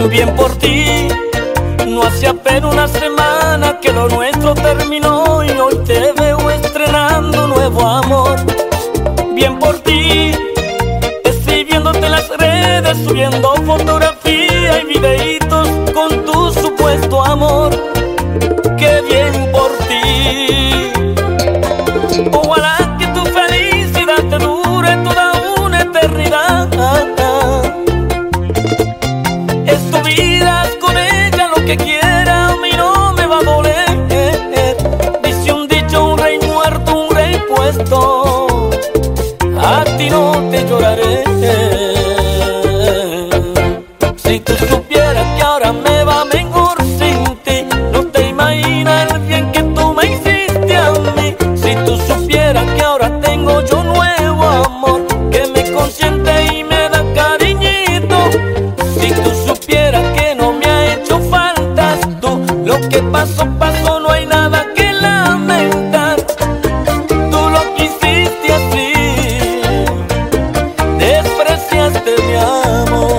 Bien por ti, no hace apenas una semana que lo nuestro terminó y hoy te veo estrenando nuevo amor. Bien por ti, estoy viéndote en las redes, subiendo fotografías y videitos con tu supuesto amor. Qué bien por ti. Ojalá que tu felicidad te dure toda una eternidad. Es tu vida, con ella lo que quiera, a mí no me va a doler. Dice un dicho, un rey muerto, un rey puesto, a ti no te lloraré. Si tú supieras que ahora me va mejor sin ti, no te imaginas el bien que tú me hiciste a mí. Si tú supieras que ahora tengo yo nuevo amor, que me consiente y me da cariñito. Si tú supieras que no me ha hecho falta tú, lo que pasó, pasó, no hay nada que lamentar. Tú lo quisiste así, despreciaste mi amor.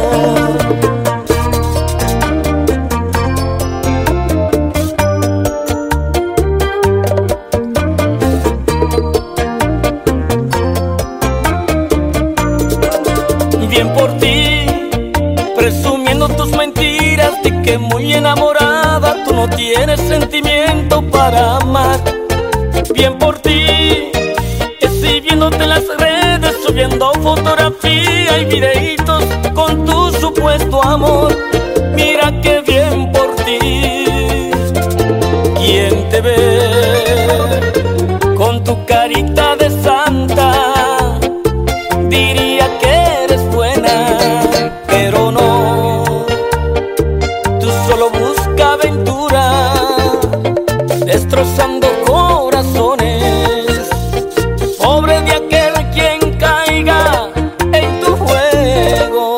Bien por ti, presumiendo tus mentiras de que muy enamorada tú no tienes sentimiento para amar. Bien por ti, estoy viéndote en las redes, subiendo fotografías y videitos con tu supuesto amor. Mira qué bien por ti. ¿Quién te ve con tu carita de santa? Diría que eres buena, pero no. Tú solo buscas aventura, destrozando corazones. Pobre de aquel quien caiga en tu juego.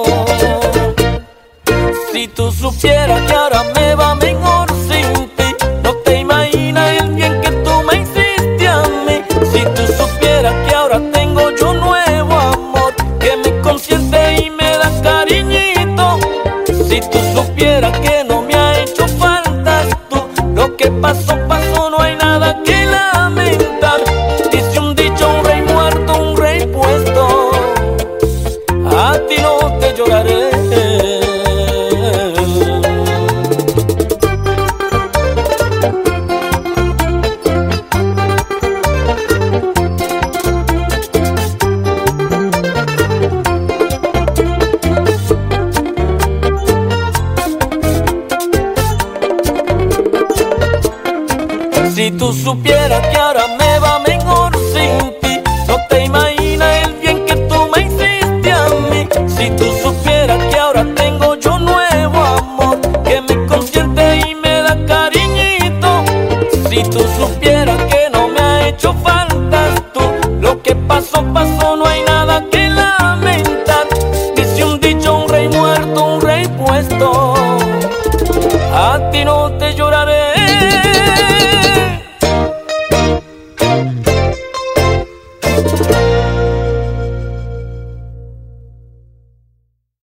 Si tú supieras que ahora me va mejor sin ti, no te imaginas el bien que tú me hiciste a mí. Si tú supieras que ahora tengo yo nuevo amor, que me consiente y me da cariñito. Si tú supieras que no me ha hecho falta tú, lo que pasó, pasó, no hay nada que lamentar. Dice un dicho, un rey muerto, un rey puesto, a ti no te lloraré. Si tú supieras que ahora me